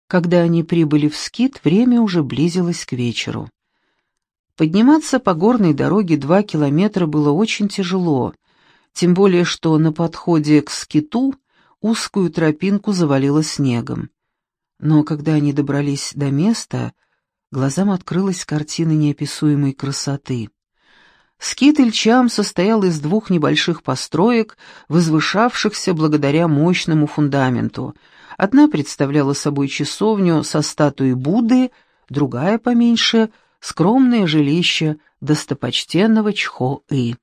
Когда они прибыли в скит, время уже близилось к вечеру. Подниматься по горной дороге 2 километра было очень тяжело, тем более что на подходе к скиту узкую тропинку завалило снегом. Но когда они добрались до места, глазам открылась картина неописуемой красоты. Скит Ильчам состоял из 2 небольших построек, возвышавшихся благодаря мощному фундаменту. Одна представляла собой часовню со статуей Будды, другая, поменьше, скромное жилище достопочтенного Чхо-И.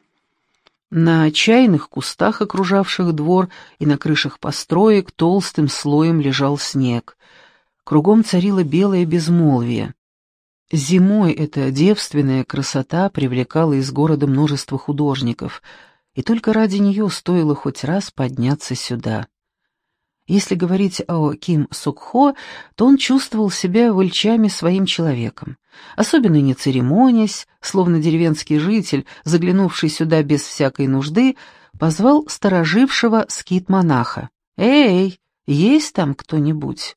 На чайных кустах, окружавших двор, и на крышах построек толстым слоем лежал снег. Кругом царило белое безмолвие. Зимой эта девственная красота привлекала из города множество художников, и только ради нее стоило хоть раз подняться сюда. Если говорить о Ким Сок-Хо, то он чувствовал себя в Ильчаме своим человеком. Особенно не церемонясь, словно деревенский житель, заглянувший сюда без всякой нужды, позвал сторожившего скит-монаха. «Эй, есть там кто-нибудь?»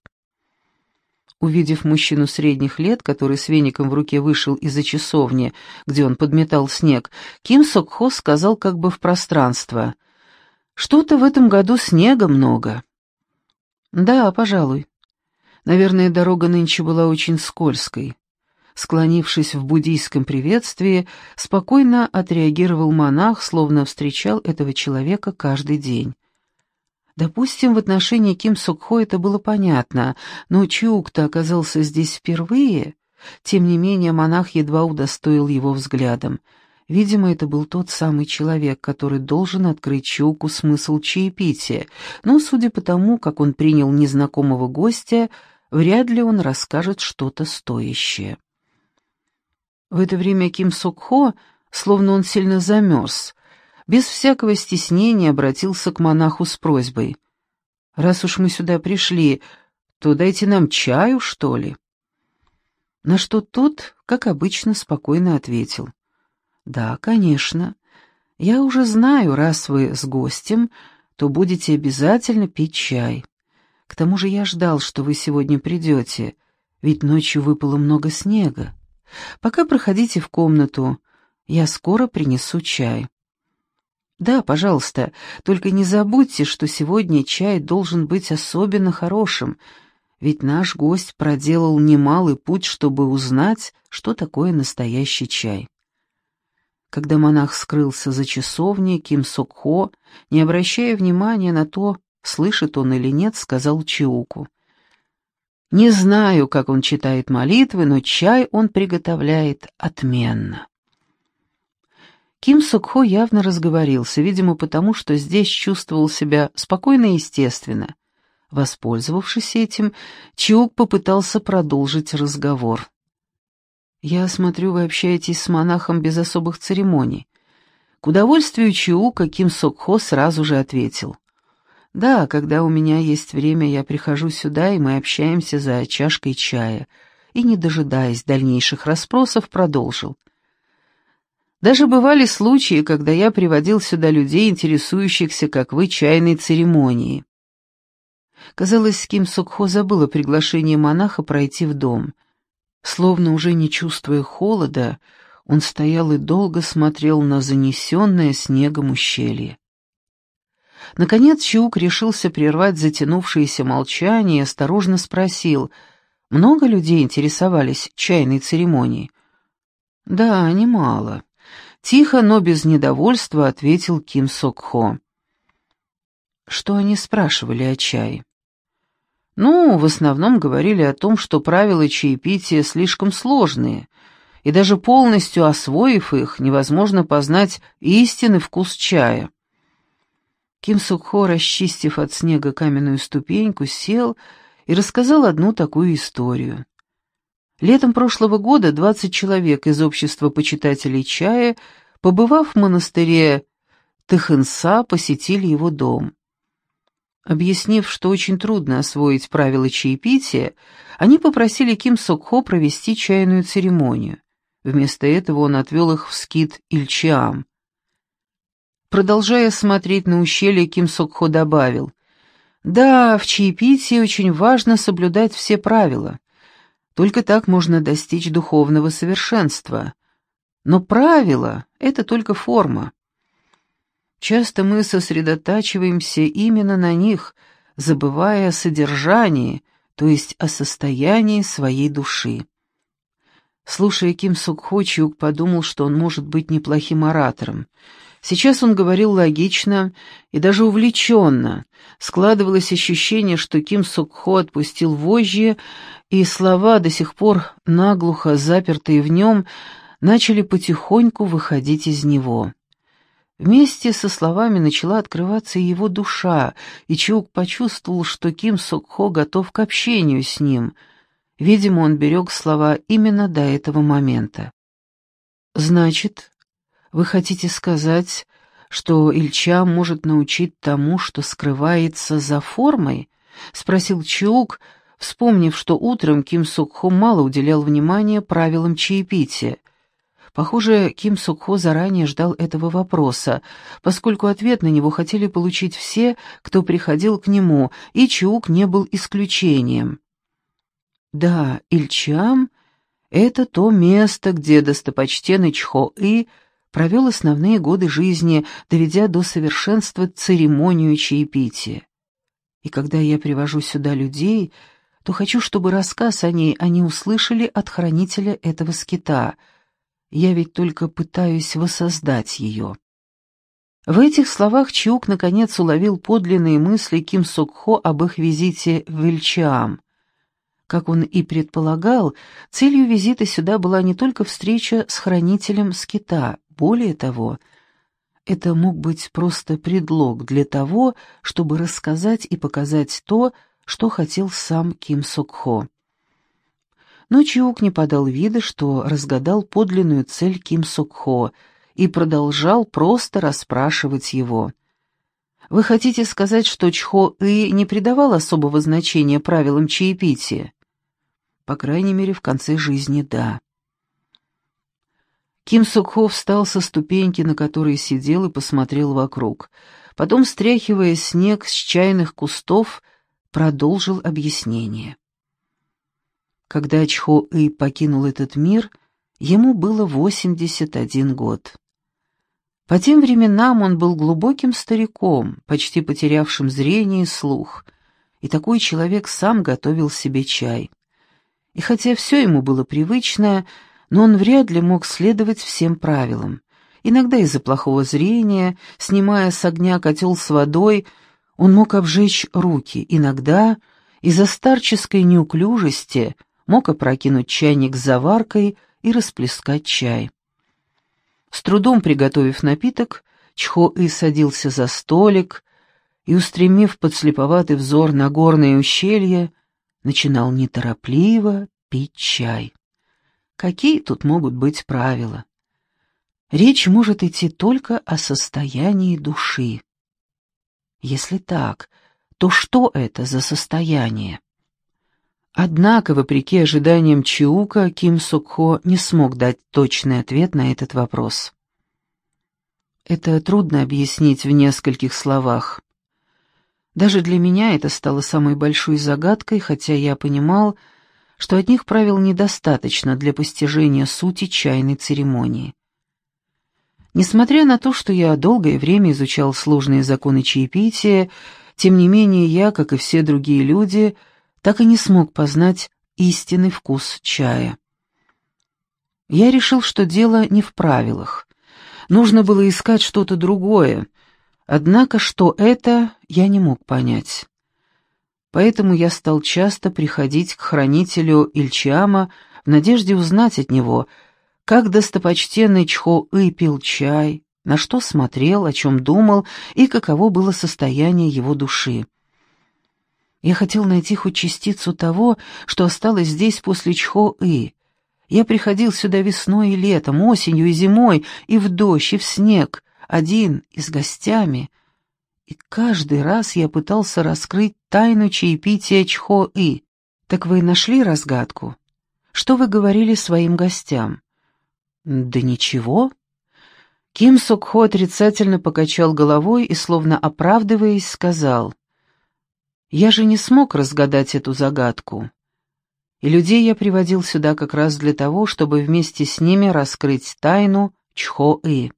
Увидев мужчину средних лет, который с веником в руке вышел из-за часовни, где он подметал снег, Ким Сок-Хо сказал как бы в пространство: «Что-то в этом году снега много». «Да, пожалуй. Наверное, дорога нынче была очень скользкой». Склонившись в буддийском приветствии, спокойно отреагировал монах, словно встречал этого человека каждый день. Допустим, в отношении Ким Сок-Хо это было понятно, но Чиук-то оказался здесь впервые. Тем не менее, монах едва удостоил его взглядом. Видимо, это был тот самый человек, который должен открыть Чиуку смысл чаепития, но, судя по тому, как он принял незнакомого гостя, вряд ли он расскажет что-то стоящее. В это время Ким Сок-Хо, словно он сильно замерз, без всякого стеснения обратился к монаху с просьбой: «Раз уж мы сюда пришли, то дайте нам чаю, что ли?» На что тот, как обычно, спокойно ответил: «Да, конечно. Я уже знаю, раз вы с гостем, то будете обязательно пить чай. К тому же я ждал, что вы сегодня придете, ведь ночью выпало много снега. Пока проходите в комнату, я скоро принесу чай». «Да, пожалуйста, только не забудьте, что сегодня чай должен быть особенно хорошим, ведь наш гость проделал немалый путь, чтобы узнать, что такое настоящий чай». Когда монах скрылся за часовней, Ким Сок-Хо, не обращая внимания на то, слышит он или нет, сказал Чиуку: «Не знаю, как он читает молитвы, но чай он приготовляет отменно». Ким Сок-Хо явно разговорился, видимо, потому что здесь чувствовал себя спокойно и естественно. Воспользовавшись этим, Чиук попытался продолжить разговор. «Я смотрю, вы общаетесь с монахом без особых церемоний». К удовольствию Чиука Ким Сок-Хо сразу же ответил: «Да, когда у меня есть время, я прихожу сюда, и мы общаемся за чашкой чая». И, не дожидаясь дальнейших расспросов, продолжил: «Даже бывали случаи, когда я приводил сюда людей, интересующихся, как вы, чайной церемонией». Казалось, Ким Сок-Хо забыл о приглашении монаха пройти в дом. Словно уже не чувствуя холода, он стоял и долго смотрел на занесенное снегом ущелье. Наконец Чиук решился прервать затянувшееся молчание и осторожно спросил: «Много людей интересовались чайной церемонией?» «Да, немало», — тихо, но без недовольства ответил Ким Сок-Хо. «Что они спрашивали о чае?» «Ну, в основном говорили о том, что правила чаепития слишком сложные, и даже полностью освоив их, невозможно познать истинный вкус чая». Ким Сок-Хо, расчистив от снега каменную ступеньку, сел и рассказал одну такую историю. Летом прошлого года 20 человек из общества почитателей чая, побывав в монастыре Тэхэнса, посетили его дом. Объяснив, что очень трудно освоить правила чаепития, они попросили Ким Сок-Хо провести чайную церемонию. Вместо этого он отвел их в скит Ильчам. Продолжая смотреть на ущелье, Ким Сок-Хо добавил: Да, в чаепитии очень важно соблюдать все правила. Только так можно достичь духовного совершенства. Но правила — это только форма. Часто мы сосредотачиваемся именно на них, забывая о содержании, то есть о состоянии своей души. Слушая Ким Сук Хо, Чиук подумал, что он может быть неплохим оратором. Сейчас он говорил логично и даже увлеченно. Складывалось ощущение, что Ким Сук Хо отпустил вожжи, и слова, до сих пор наглухо запертые в нем, начали потихоньку выходить из него. Вместе со словами начала открываться и его душа, и Чиук почувствовал, что Ким Сук Хо готов к общению с ним. Видимо, он берег слова именно до этого момента. «Значит, вы хотите сказать, что Ильча может научить тому, что скрывается за формой?» — спросил Чиук, вспомнив, что утром Ким Сук Хо мало уделял внимания правилам чаепития. Похоже, Ким Сук Хо заранее ждал этого вопроса, поскольку ответ на него хотели получить все, кто приходил к нему, и Чиук не был исключением. Да, Ильчам — это то место, где достопочтенный Чхо-И провел основные годы жизни, доведя до совершенства церемонию чаепития. И когда я привожу сюда людей, то хочу, чтобы рассказ о ней они услышали от хранителя этого скита. Я ведь только пытаюсь воссоздать ее». В этих словах Чиук наконец уловил подлинные мысли Ким Сук Хо об их визите в Ильчаам. Как он и предполагал, целью визита сюда была не только встреча с хранителем скита. Более того, это мог быть просто предлог для того, чтобы рассказать и показать то, что хотел сам Ким Сук Хо. Но Чиук не подал вида, что разгадал подлинную цель Ким Сук Хо и продолжал просто расспрашивать его. «Вы хотите сказать, что Чхо-И не придавал особого значения правилам чаепития?» «По крайней мере, в конце жизни, да». Ким Сук Хо встал со ступеньки, на которой сидел, и посмотрел вокруг. Потом, стряхивая снег с чайных кустов, продолжил объяснение. Когда Чхо-И покинул этот мир, ему было 81 год. По тем временам он был глубоким стариком, почти потерявшим зрение и слух, и такой человек сам готовил себе чай. И хотя все ему было привычно, но он вряд ли мог следовать всем правилам. Иногда из-за плохого зрения, снимая с огня котел с водой, он мог обжечь руки, иногда из-за старческой неуклюжести мог опрокинуть чайник с заваркой и расплескать чай. С трудом приготовив напиток, Чхо-И садился за столик и, устремив подслеповатый взор на горное ущелье, начинал неторопливо пить чай. Какие тут могут быть правила? Речь может идти только о состоянии души. Если так, то что это за состояние? Однако, вопреки ожиданиям Чиука, Ким Сук Хо не смог дать точный ответ на этот вопрос. Это трудно объяснить в нескольких словах. Даже для меня это стало самой большой загадкой, хотя я понимал, что одних правил недостаточно для постижения сути чайной церемонии. Несмотря на то, что я долгое время изучал сложные законы чаепития, тем не менее я, как и все другие люди, так и не смог познать истинный вкус чая. Я решил, что дело не в правилах. Нужно было искать что-то другое, однако что это, я не мог понять. Поэтому я стал часто приходить к хранителю Ильчиама в надежде узнать от него, как достопочтенный Чхо-И пил чай, на что смотрел, о чем думал и каково было состояние его души. Я хотел найти хоть частицу того, что осталось здесь после Чхо-И. Я приходил сюда весной и летом, осенью и зимой, и в дождь, и в снег, один и с гостями. И каждый раз я пытался раскрыть тайну чаепития Чхо-И. Так вы нашли разгадку? Что вы говорили своим гостям? Да ничего. Ким Сук Хо отрицательно покачал головой и, словно оправдываясь, сказал: Я же не смог разгадать эту загадку. И людей я приводил сюда как раз для того, чтобы вместе с ними раскрыть тайну Чхо-И.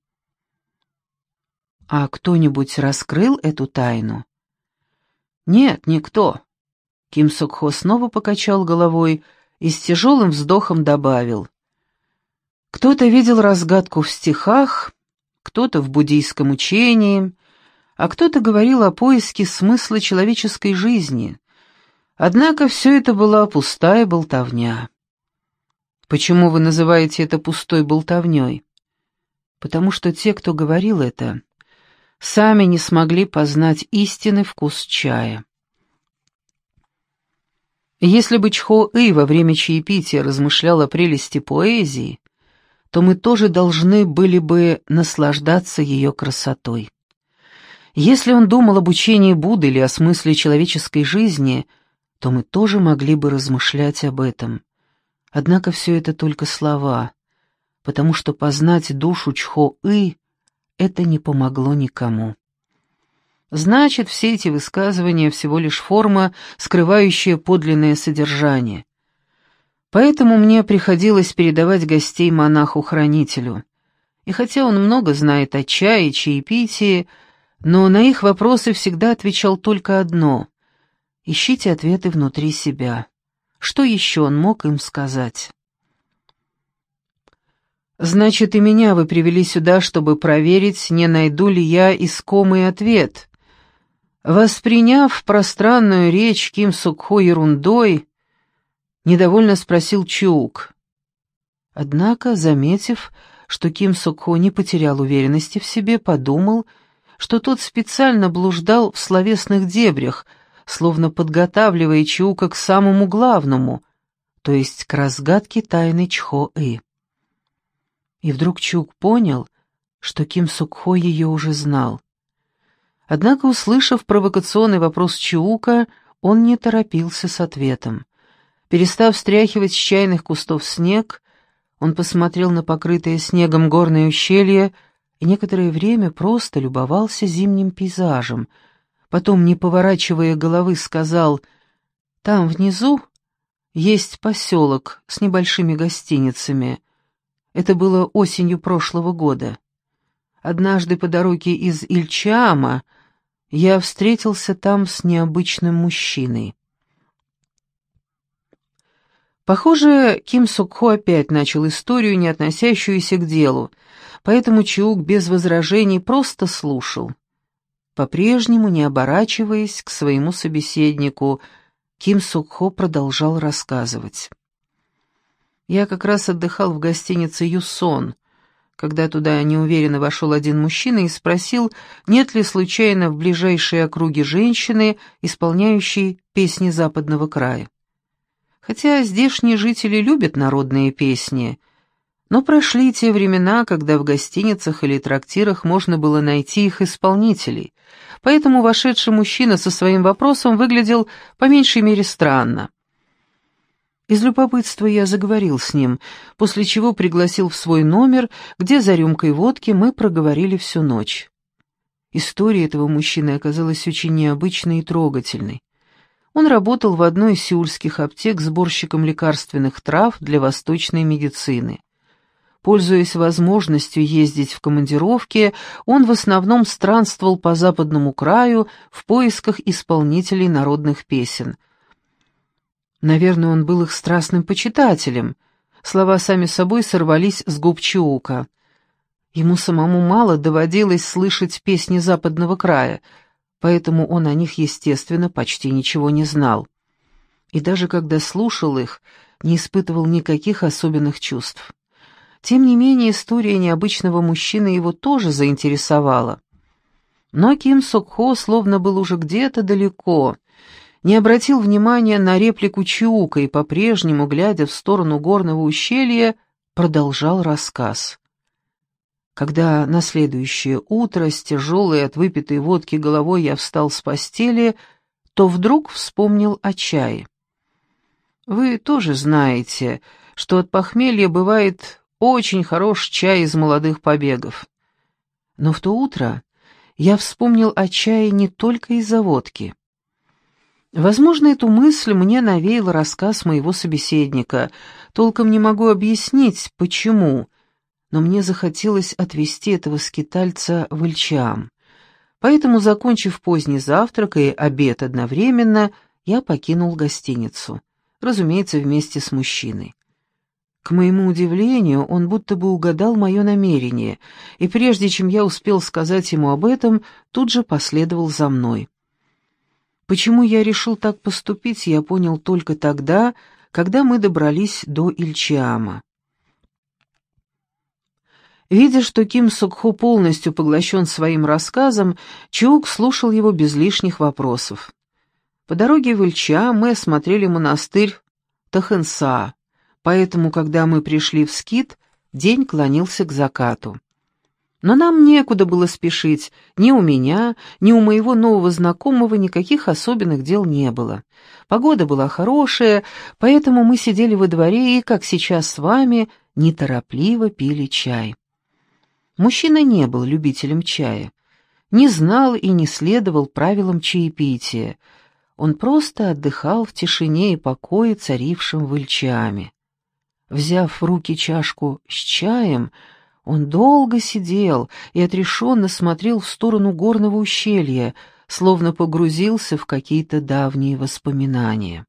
А кто-нибудь раскрыл эту тайну? Нет, никто. Ким Сок-Хо снова покачал головой и с тяжелым вздохом добавил. Кто-то видел разгадку в стихах, кто-то в буддийском учении, а кто-то говорил о поиске смысла человеческой жизни. Однако все это была пустая болтовня. Почему вы называете это пустой болтовней? Потому что те, кто говорил это, сами не смогли познать истинный вкус чая. Если бы Чхо-И во время чаепития размышлял о прелести поэзии, то мы тоже должны были бы наслаждаться ее красотой. Если он думал об учении Будды или о смысле человеческой жизни, то мы тоже могли бы размышлять об этом. Однако все это только слова, потому что познать душу Чхо-И это не помогло никому. Значит, все эти высказывания всего лишь форма, скрывающая подлинное содержание. Поэтому мне приходилось передавать гостей монаху-хранителю. И хотя он много знает о чае и чаепитии, но на их вопросы всегда отвечал только одно — ищите ответы внутри себя. Что еще он мог им сказать? «Значит, и меня вы привели сюда, чтобы проверить, не найду ли я искомый ответ». Восприняв пространную речь Ким Сок-Хо ерундой, недовольно спросил Чуук. Однако, заметив, что Ким Сок-Хо не потерял уверенности в себе, подумал, что тот специально блуждал в словесных дебрях, словно подготавливая Чуука к самому главному, то есть к разгадке тайны Чхо-И. И вдруг Чуук понял, что Ким Сок-Хо ее уже знал. Однако, услышав провокационный вопрос Чуука, он не торопился с ответом. Перестав стряхивать с чайных кустов снег, он посмотрел на покрытое снегом горное ущелье и некоторое время просто любовался зимним пейзажем. Потом, не поворачивая головы, сказал: «Там внизу есть поселок с небольшими гостиницами. Это было осенью прошлого года. Однажды по дороге из Ильчаама я встретился там с необычным мужчиной». Похоже, Ким Сок-Хо опять начал историю, не относящуюся к делу, поэтому Чуук без возражений просто слушал. По-прежнему, не оборачиваясь к своему собеседнику, Ким Сок-Хо продолжал рассказывать. «Я как раз отдыхал в гостинице «Юсон», когда туда неуверенно вошел один мужчина и спросил, нет ли случайно в ближайшей округе женщины, исполняющей песни западного края. Хотя здешние жители любят народные песни, но прошли те времена, когда в гостиницах или трактирах можно было найти их исполнителей, поэтому вошедший мужчина со своим вопросом выглядел по меньшей мере странно. Из любопытства я заговорил с ним, после чего пригласил в свой номер, где за рюмкой водки мы проговорили всю ночь. История этого мужчины оказалась очень необычной и трогательной. Он работал в одной из сеульских аптек сборщиком лекарственных трав для восточной медицины. Пользуясь возможностью ездить в командировки, он в основном странствовал по западному краю в поисках исполнителей народных песен. Наверное, он был их страстным почитателем. Слова сами собой сорвались с губ Чуука. Ему самому мало доводилось слышать песни западного края, поэтому он о них, естественно, почти ничего не знал. И даже когда слушал их, не испытывал никаких особенных чувств. Тем не менее, история необычного мужчины его тоже заинтересовала. Но Ким Сок-Хо словно был уже где-то далеко, не обратил внимания на реплику Чуука и, по-прежнему, глядя в сторону горного ущелья, продолжал рассказ. Когда на следующее утро с тяжелой от выпитой водки головой я встал с постели, то вдруг вспомнил о чае. Вы тоже знаете, что от похмелья бывает очень хорош чай из молодых побегов. Но в то утро я вспомнил о чае не только из-за водки. Возможно, эту мысль мне навеял рассказ моего собеседника. Толком не могу объяснить, почему, но мне захотелось отвезти этого скитальца в Ильчам. Поэтому, закончив поздний завтрак и обед одновременно, я покинул гостиницу, разумеется, вместе с мужчиной. К моему удивлению, он будто бы угадал мое намерение, и прежде чем я успел сказать ему об этом, тут же последовал за мной. Почему я решил так поступить, я понял только тогда, когда мы добрались до Ильчиама. Видя, что Ким Сок-хо полностью поглощен своим рассказом, Чиук слушал его без лишних вопросов. По дороге в Ильчиам мы осмотрели монастырь Тахенса, поэтому, когда мы пришли в Скит, день клонился к закату. Но нам некуда было спешить, ни у меня, ни у моего нового знакомого никаких особенных дел не было. Погода была хорошая, поэтому мы сидели во дворе и, как сейчас с вами, неторопливо пили чай. Мужчина не был любителем чая, не знал и не следовал правилам чаепития. Он просто отдыхал в тишине и покое, царившем в Ильчиаме. Взяв в руки чашку с чаем, он долго сидел и отрешенно смотрел в сторону горного ущелья, словно погрузился в какие-то давние воспоминания.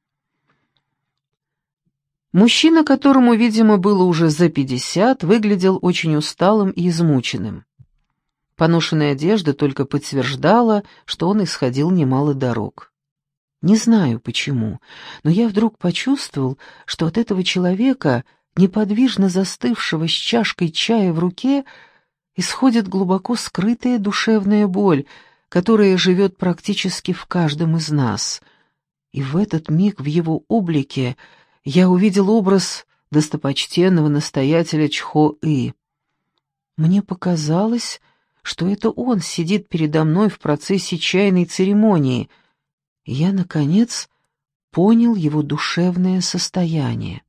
Мужчина, которому, видимо, было уже за 50, выглядел очень усталым и измученным. Поношенная одежда только подтверждала, что он исходил немало дорог. Не знаю почему, но я вдруг почувствовал, что от этого человека, неподвижно застывшего с чашкой чая в руке, исходит глубоко скрытая душевная боль, которая живет практически в каждом из нас. И в этот миг в его облике я увидел образ достопочтенного настоятеля Чхо-И. Мне показалось, что это он сидит передо мной в процессе чайной церемонии, и я, наконец, понял его душевное состояние.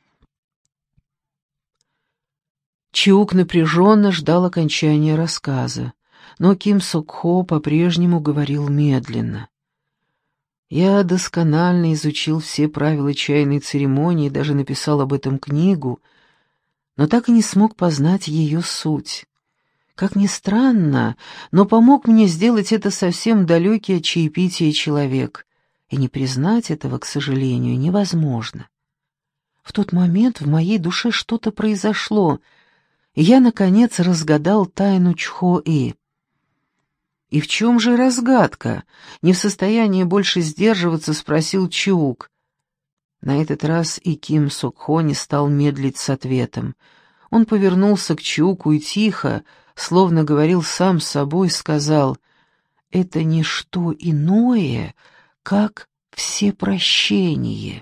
Чиук напряженно ждал окончания рассказа, но Ким Сок-хо по-прежнему говорил медленно. Я досконально изучил все правила чайной церемонии, даже написал об этом книгу, но так и не смог познать ее суть. Как ни странно, но помог мне сделать это совсем далекий от чаепития человек, и не признать этого, к сожалению, невозможно. В тот момент в моей душе что-то произошло, и я, наконец, разгадал тайну Чхо-И. «И в чем же разгадка?» — не в состоянии больше сдерживаться, спросил Чиук. На этот раз и Ким Сок-хо не стал медлить с ответом. Он повернулся к Чиуку и тихо, словно говорил сам с собой, сказал: «Это не что иное, как всепрощение».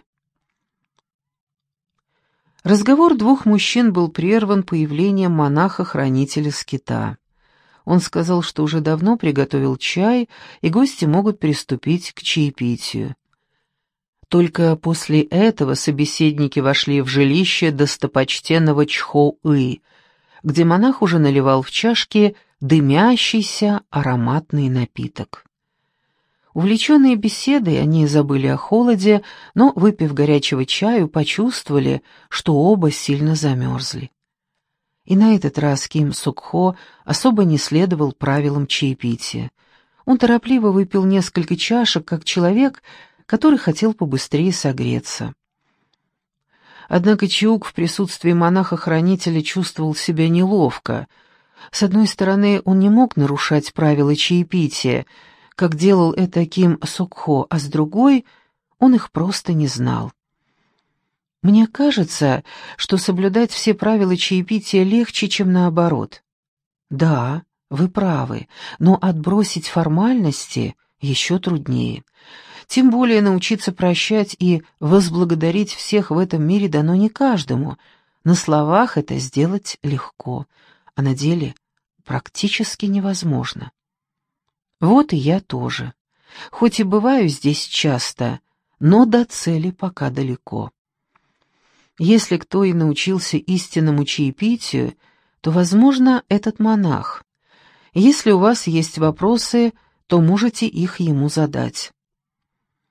Разговор двух мужчин был прерван появлением монаха-хранителя скита. Он сказал, что уже давно приготовил чай, и гости могут приступить к чаепитию. Только после этого собеседники вошли в жилище достопочтенного Чхо-И, где монах уже наливал в чашки дымящийся ароматный напиток. Увлеченные беседой, они забыли о холоде, но, выпив горячего чаю, почувствовали, что оба сильно замерзли. И на этот раз Ким Сок-хо особо не следовал правилам чаепития. Он торопливо выпил несколько чашек, как человек, который хотел побыстрее согреться. Однако Чиук в присутствии монаха-хранителя чувствовал себя неловко. С одной стороны, он не мог нарушать правила чаепития, как делал это Ким Сок-хо, а с другой, он их просто не знал. Мне кажется, что соблюдать все правила чаепития легче, чем наоборот. Да, вы правы, но отбросить формальности еще труднее. Тем более научиться прощать и возблагодарить всех в этом мире дано не каждому. На словах это сделать легко, а на деле практически невозможно. Вот и я тоже. Хоть и бываю здесь часто, но до цели пока далеко. Если кто и научился истинному чаепитию, то, возможно, этот монах. Если у вас есть вопросы, то можете их ему задать.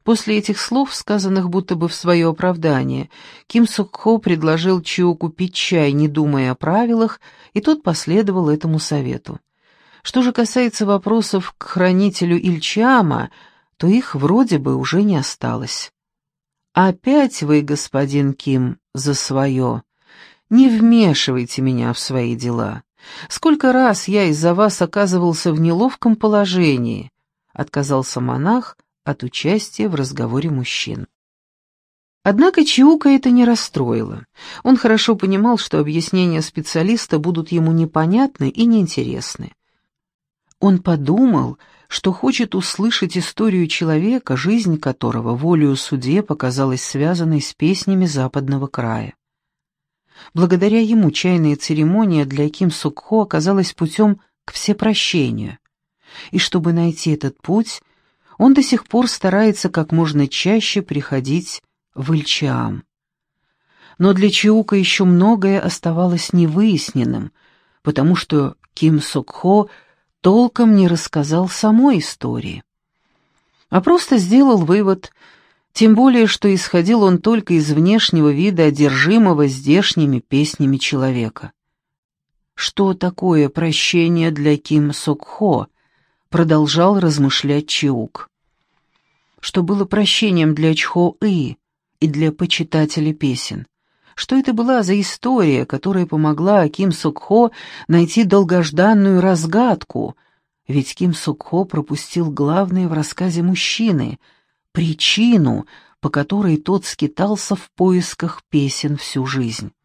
После этих слов, сказанных будто бы в свое оправдание, Ким Сок-хо предложил Чиуку пить чай, не думая о правилах, и тот последовал этому совету. Что же касается вопросов к хранителю Ильчиама, то их вроде бы уже не осталось. «Опять вы, господин Ким, за свое. Не вмешивайте меня в свои дела. Сколько раз я из-за вас оказывался в неловком положении», — отказался монах от участия в разговоре мужчин. Однако Чиука это не расстроило. Он хорошо понимал, что объяснения специалиста будут ему непонятны и неинтересны. Он подумал, что хочет услышать историю человека, жизнь которого волею судье показалась связанной с песнями западного края. Благодаря ему чайная церемония для Ким Сок-хо оказалась путем к всепрощению. И чтобы найти этот путь, он до сих пор старается как можно чаще приходить в Ильчиам. Но для Чиука еще многое оставалось невыясненным, потому что Ким Сок-хо толком не рассказал самой истории, а просто сделал вывод, тем более, что исходил он только из внешнего вида одержимого здешними песнями человека. «Что такое прощение для Ким Сок-хо?» — продолжал размышлять Чиук. Что было прощением для Чхо-и и для почитателей песен? Что это была за история, которая помогла Ким Сок-хо найти долгожданную разгадку? Ведь Ким Сок-хо пропустил главное в рассказе мужчины — причину, по которой тот скитался в поисках песен всю жизнь.